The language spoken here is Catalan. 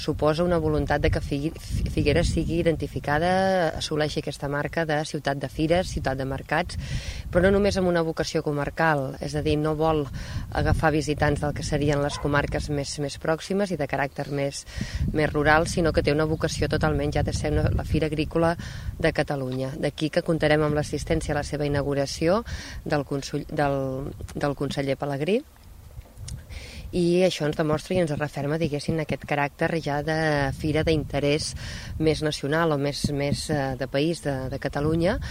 Suposa una voluntat de que Figueres sigui identificada, assoleixi aquesta marca de ciutat de fires, ciutat de mercats, però no només amb una vocació comarcal, és a dir, no vol agafar visitants del que serien les comarques més pròximes i de caràcter més rural, sinó que té una vocació totalment ja de ser la Fira Agrícola de Catalunya. D'aquí que comptarem amb l'assistència a la seva inauguració del conseller Pelegrí, i això ens demostra i ens referma, diguéssim, aquest caràcter ja de fira d'interès més nacional o més de país de Catalunya,